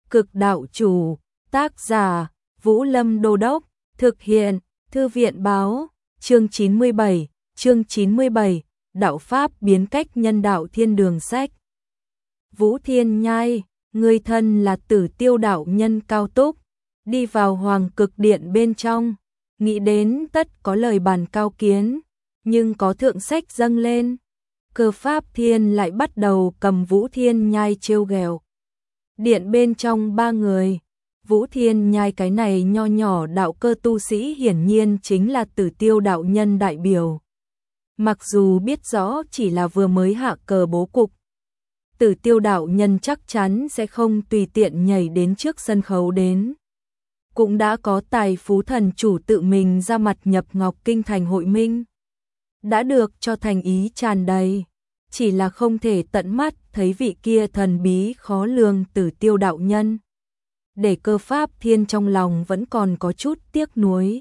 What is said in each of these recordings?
Cực đạo chủ, tác giả, Vũ Lâm Đô Đốc, thực hiện, Thư viện báo, chương 97, đạo pháp biến cách nhân đạo thiên đường sách. Vũ Thiên Nhai, người thân là Tử Tiêu đạo nhân cao túc, đi vào Hoàng Cực Điện bên trong, nghĩ đến tất có lời bàn cao kiến, nhưng có thượng sách dâng lên. Cơ Pháp Thiên lại bắt đầu cầm Vũ Thiên Nhai trêu ghẹo. Điện bên trong ba người, Vũ Thiên Nhai cái này nho nhỏ đạo cơ tu sĩ hiển nhiên chính là Tử Tiêu đạo nhân đại biểu. Mặc dù biết rõ chỉ là vừa mới hạ cờ bố cục, Tử Tiêu đạo nhân chắc chắn sẽ không tùy tiện nhảy đến trước sân khấu đến. Cũng đã có Tài Phú Thần chủ tự mình ra mặt nhập Ngọc Kinh thành hội minh. Đã được cho thành ý tràn đầy, chỉ là không thể tận mắt thấy vị kia thần bí khó lường Tử Tiêu đạo nhân. Để Cơ Pháp Thiên trong lòng vẫn còn có chút tiếc nuối.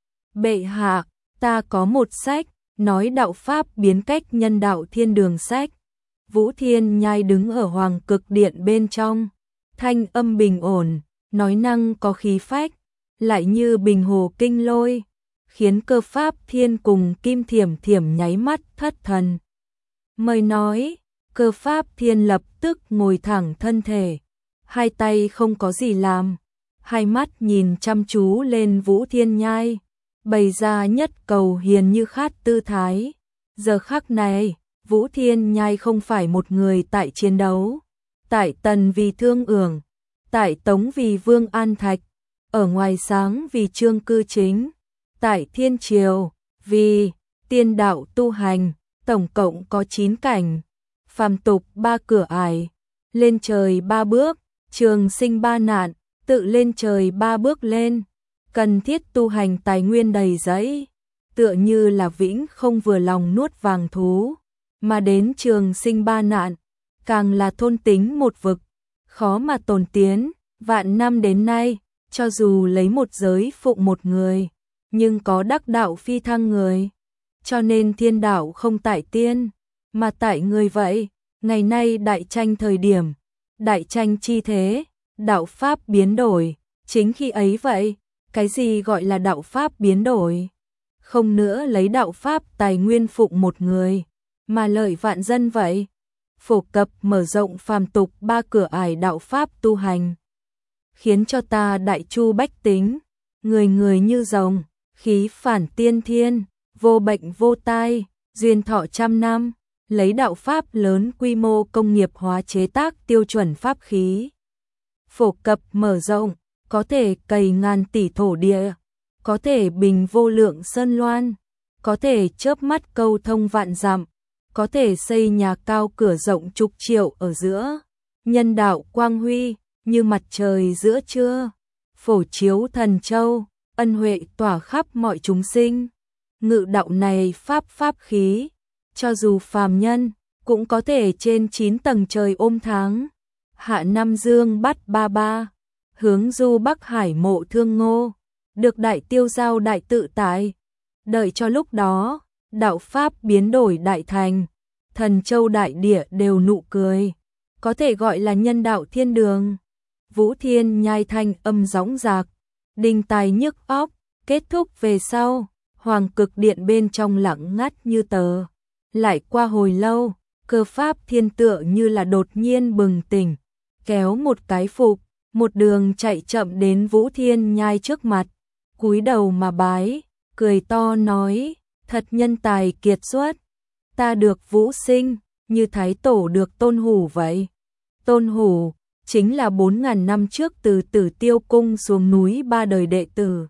Bệ hạ, ta có một sách, nói đạo pháp biến cách nhân đạo thiên đường sách. Vũ Thiên Nhai đứng ở Hoàng Cực Điện bên trong, thanh âm bình ổn, nói năng có khí phách, lại như bình hồ kinh lôi, khiến Cơ Pháp Thiên cùng Kim Thiểm Thiểm nháy mắt thất thần. Mời nói, Cơ Pháp Thiên lập tức ngồi thẳng thân thể, hai tay không có gì làm, hai mắt nhìn chăm chú lên Vũ Thiên Nhai, bày ra nhất cầu hiền như khát tư thái. Giờ khắc này, Vũ Thiên Nhai không phải một người tại chiến đấu, tại Tần vì Thương Ưởng, tại Tống vì Vương An Thạch, ở ngoài sáng vì Trương Cư Chính, tại Thiên Triều vì tiên đạo tu hành, tổng cộng có 9 cảnh, phàm tục 3 cửa ải, lên trời 3 bước, trường sinh 3 nạn, tự lên trời 3 bước lên, cần thiết tu hành tài nguyên đầy dẫy, tựa như là vĩnh không vừa lòng nuốt vàng thú, mà đến trường sinh 3 nạn, càng là thôn tính một vực, khó mà tồn tiến. Vạn năm đến nay, cho dù lấy một giới phụng một người, nhưng có đắc đạo phi thăng người, cho nên thiên đạo không tại tiên, mà tại người vậy. Ngày nay đại tranh thời điểm, đại tranh chi thế, đạo pháp biến đổi, chính khi ấy vậy, cái gì gọi là đạo pháp biến đổi? Không nữa lấy đạo pháp tài nguyên phụng một người, mà lợi vạn dân vậy. Phổ cập mở rộng phàm tục 3 cửa ải đạo pháp tu hành, khiến cho ta đại chu bách tính, người người như rồng, khí phản tiên thiên, vô bệnh vô tai, duyên thọ trăm năm, lấy đạo pháp lớn quy mô công nghiệp hóa chế tác tiêu chuẩn pháp khí. Phổ cập mở rộng, có thể cày ngàn tỷ thổ địa, có thể bình vô lượng sơn loan, có thể chớp mắt câu thông vạn dặm, có thể xây nhà cao cửa rộng chục triệu ở giữa. Nhân đạo quang huy, như mặt trời giữa trưa, phổ chiếu thần châu, ân huệ tỏa khắp mọi chúng sinh. Ngự đạo này pháp khí, cho dù phàm nhân, cũng có thể trên 9 tầng trời ôm tháng. Hạ Nam Dương bắt ba ba, hướng du Bắc Hải mộ Thương Ngô, được đại tiêu giao đại tự tại. Đợi cho lúc đó, đạo pháp biến đổi đại thành, thần châu đại địa đều nụ cười, có thể gọi là nhân đạo thiên đường. Vũ Thiên Nhai thanh âm dõng dạc, đinh tai nhức óc. Kết thúc về sau, Hoàng Cực Điện bên trong lặng ngắt như tờ. Lại qua hồi lâu, Cơ Pháp Thiên tựa như là đột nhiên bừng tỉnh, kéo một cái phục, một đường chạy chậm đến Vũ Thiên Nhai trước mặt, cúi đầu mà bái, cười to nói, thật nhân tài kiệt xuất, ta được Vũ sinh, như Thái Tổ được Tôn Hủ vậy. Tôn Hủ chính là 4.000 năm trước từ Tử Tiêu cung xuống núi 3 đời đệ tử.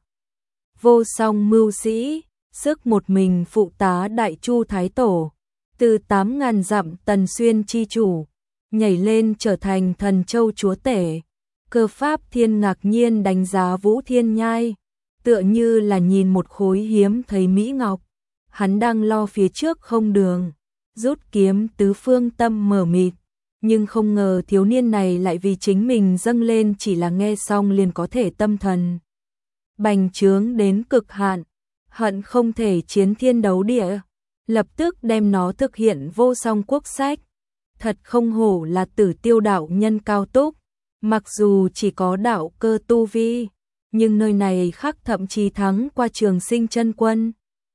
Vô song mưu sĩ, sức một mình phụ tá Đại Chu Thái Tổ, từ 8.000 dặm Tần Xuyên chi chủ, nhảy lên trở thành Thần Châu chúa tể. Cơ Pháp Thiên ngạc nhiên đánh giá Vũ Thiên Nhai, tựa như là nhìn một khối hiếm thấy mỹ ngọc. Hắn đang lo phía trước không đường, rút kiếm tứ phương tâm mở mịt, nhưng không ngờ thiếu niên này lại vì chính mình dâng lên chỉ là nghe xong liền có thể tâm thần bành trướng đến cực hạn, hận không thể chiến thiên đấu địa, lập tức đem nó thực hiện vô song quốc sách. Thật không hổ là Tử Tiêu đạo nhân cao túc, Mặc dù chỉ có đạo cơ tu vi, nhưng nơi này khác thậm chí thắng qua Trường Sinh chân quân.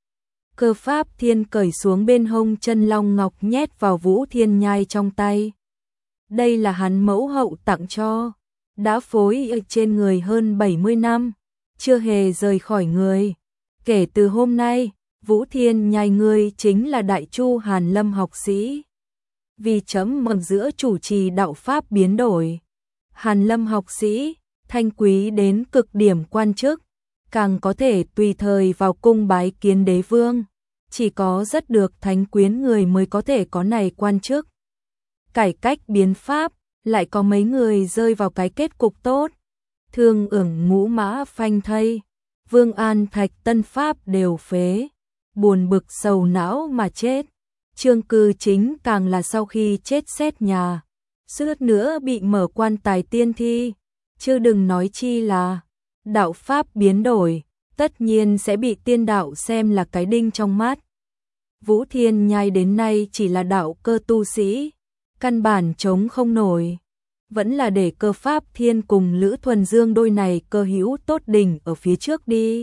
Cơ pháp thiên cởi xuống bên hông chân long ngọc nhét vào Vũ Thiên Nhai trong tay. Đây là hắn mẫu hậu tặng cho, đã phối ở trên người hơn 70 năm, chưa hề rời khỏi người. Kể từ hôm nay, Vũ Thiên Nhai ngươi chính là Đại Chu Hàn Lâm học sĩ. Vì chấm mừng giữa chủ trì đạo pháp biến đổi. Hàn Lâm học sĩ, thanh quý đến cực điểm quan chức, càng có thể tùy thời vào cung bái kiến đế vương. Chỉ có rất được thánh quyến người mới có thể có này quan chức. Cải cách biến pháp, lại có mấy người rơi vào cái kết cục tốt. Thương ưởng ngũ mã phanh thây, Vương An Thạch Tân Pháp đều phế, buồn bực sầu não mà chết. Trương Cư Chính càng là sau khi chết xét nhà, suýt nữa bị mở quan tài tiên thi, chứ đừng nói chi là đạo pháp biến đổi, tất nhiên sẽ bị tiên đạo xem là cái đinh trong mắt. Vũ Thiên Nhai đến nay chỉ là đạo cơ tu sĩ, căn bản chống không nổi. Vẫn là để Cơ Pháp Thiên cùng Lữ Thuần Dương đôi này cơ hữu tốt đỉnh ở phía trước đi.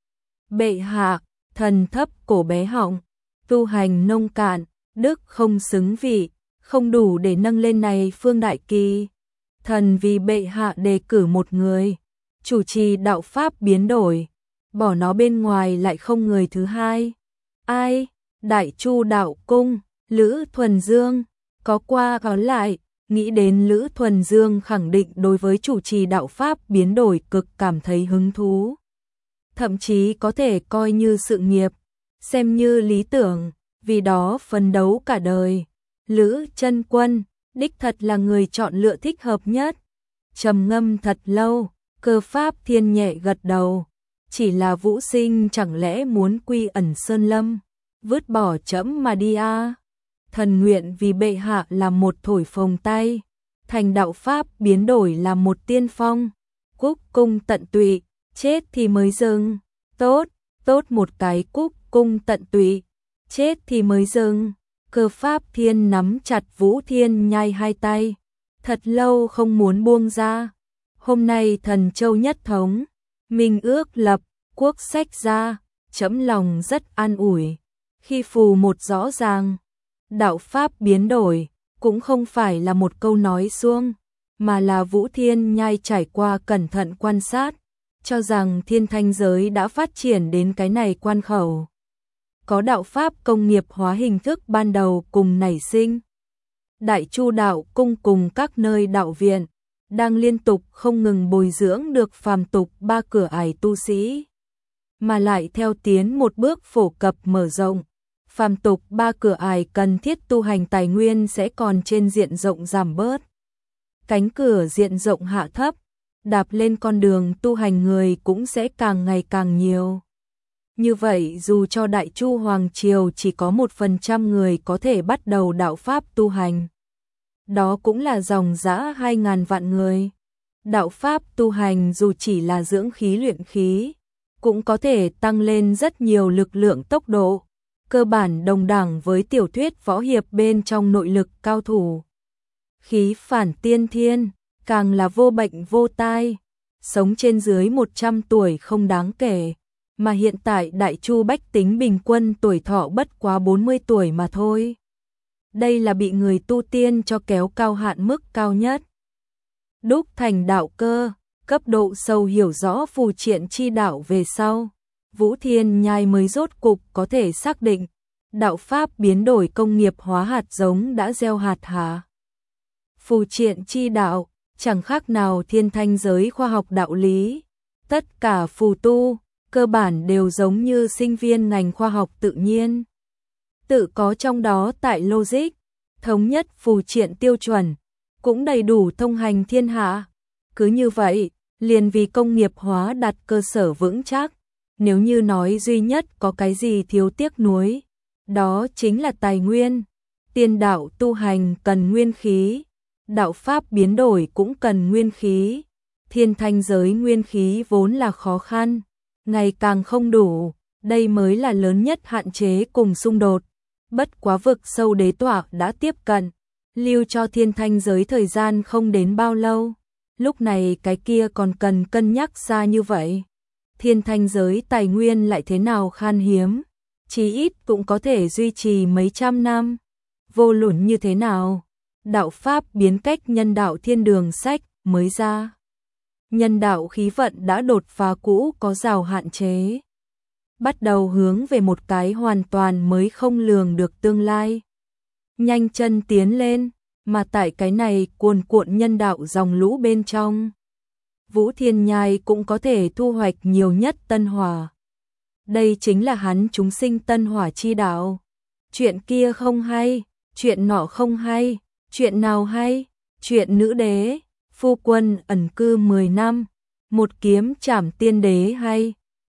Bệ hạ, thần thấp cổ bé họng, tu hành nông cạn, đức không xứng vị, không đủ để nâng lên này phương đại kỳ. Thần vì bệ hạ đề cử một người, chủ trì đạo pháp biến đổi, bỏ nó bên ngoài lại không người thứ hai. Ai? Đại Chu đạo cung, Lữ Thuần Dương, có qua có lại. Nghĩ đến Lữ Thuần Dương khẳng định đối với chủ trì đạo pháp biến đổi cực cảm thấy hứng thú. Thậm chí có thể coi như sự nghiệp, xem như lý tưởng, vì đó phấn đấu cả đời. Lữ chân quân, đích thật là người chọn lựa thích hợp nhất. Trầm ngâm thật lâu, Cơ Pháp Thiên nhẹ gật đầu. Chỉ là Vũ Sinh chẳng lẽ muốn quy ẩn sơn lâm, vứt bỏ trẫm mà đi à? Thần nguyện vì bệ hạ làm một thổi phồng tay, thành đạo pháp biến đổi làm một tiên phong, cúc cung tận tụy, chết thì mới dừng. Tốt, tốt một cái cúc cung tận tụy, chết thì mới dừng. Cơ Pháp Thiên nắm chặt Vũ Thiên Nhai hai tay, thật lâu không muốn buông ra. Hôm nay Thần Châu nhất thống, minh ước lập, quốc sách ra, chấm lòng rất an ủi. Khi phù một rõ ràng, đạo pháp biến đổi, cũng không phải là một câu nói suông, mà là Vũ Thiên Nhai trải qua cẩn thận quan sát, cho rằng thiên thanh giới đã phát triển đến cái này quan khẩu. Có đạo pháp công nghiệp hóa hình thức ban đầu cùng nảy sinh. Đại Chu đạo cung cùng các nơi đạo viện, đang liên tục không ngừng bồi dưỡng được phàm tục ba cửa ải tu sĩ, mà lại theo tiến một bước phổ cập mở rộng. Phàm tục ba cửa ải cần thiết tu hành tài nguyên sẽ còn trên diện rộng giảm bớt. Cánh cửa diện rộng hạ thấp, đạp lên con đường tu hành người cũng sẽ càng ngày càng nhiều. Như vậy dù cho Đại Chu Hoàng Triều chỉ có 1% người có thể bắt đầu đạo pháp tu hành, đó cũng là dòng dã 2.000 vạn người. Đạo pháp tu hành dù chỉ là dưỡng khí luyện khí, cũng có thể tăng lên rất nhiều lực lượng tốc độ. Cơ bản đồng đẳng với tiểu thuyết võ hiệp bên trong nội lực cao thủ. Khí phản tiên thiên, càng là vô bệnh vô tai, sống trên dưới 100 tuổi không đáng kể, mà hiện tại Đại Chu bách tính bình quân tuổi thọ bất quá 40 tuổi mà thôi. Đây là bị người tu tiên cho kéo cao hạn mức cao nhất. Đúc thành đạo cơ, cấp độ sâu hiểu rõ phù triện chi đạo về sau. Vũ Thiên Nhai mới rốt cục có thể xác định, đạo pháp biến đổi công nghiệp hóa hạt giống đã gieo hạt hạ. Phù triện chi đạo, chẳng khác nào thiên thanh giới khoa học đạo lý. Tất cả phù tu, cơ bản đều giống như sinh viên ngành khoa học tự nhiên. Tự có trong đó tại logic, thống nhất phù triện tiêu chuẩn, cũng đầy đủ thông hành thiên hạ. Cứ như vậy, liền vì công nghiệp hóa đặt cơ sở vững chắc. Nếu như nói duy nhất có cái gì thiếu tiếc nuối, đó chính là tài nguyên. Tiên đạo tu hành cần nguyên khí, đạo pháp biến đổi cũng cần nguyên khí. Thiên thanh giới nguyên khí vốn là khó khăn, ngày càng không đủ, đây mới là lớn nhất hạn chế cùng xung đột. Bất quá vực sâu đế tọa đã tiếp cận, lưu cho thiên thanh giới thời gian không đến bao lâu, lúc này cái kia còn cần cân nhắc ra như vậy. Thiên thanh giới tài nguyên lại thế nào khan hiếm, chí ít cũng có thể duy trì mấy trăm năm. Vô luận như thế nào, đạo pháp biến cách nhân đạo thiên đường sách mới ra. Nhân đạo khí vận đã đột phá cũ có rào hạn chế, bắt đầu hướng về một cái hoàn toàn mới không lường được tương lai. Nhanh chân tiến lên, mà tại cái này cuồn cuộn nhân đạo dòng lũ bên trong, Vũ Thiên Nhai cũng có thể thu hoạch nhiều nhất tân hỏa. Đây chính là hắn chúng sinh tân hỏa chi đạo. Chuyện kia không hay, chuyện nọ không hay, chuyện nào hay? Chuyện nữ đế, phu quân ẩn cư 10 năm, một kiếm trảm tiên đế hay?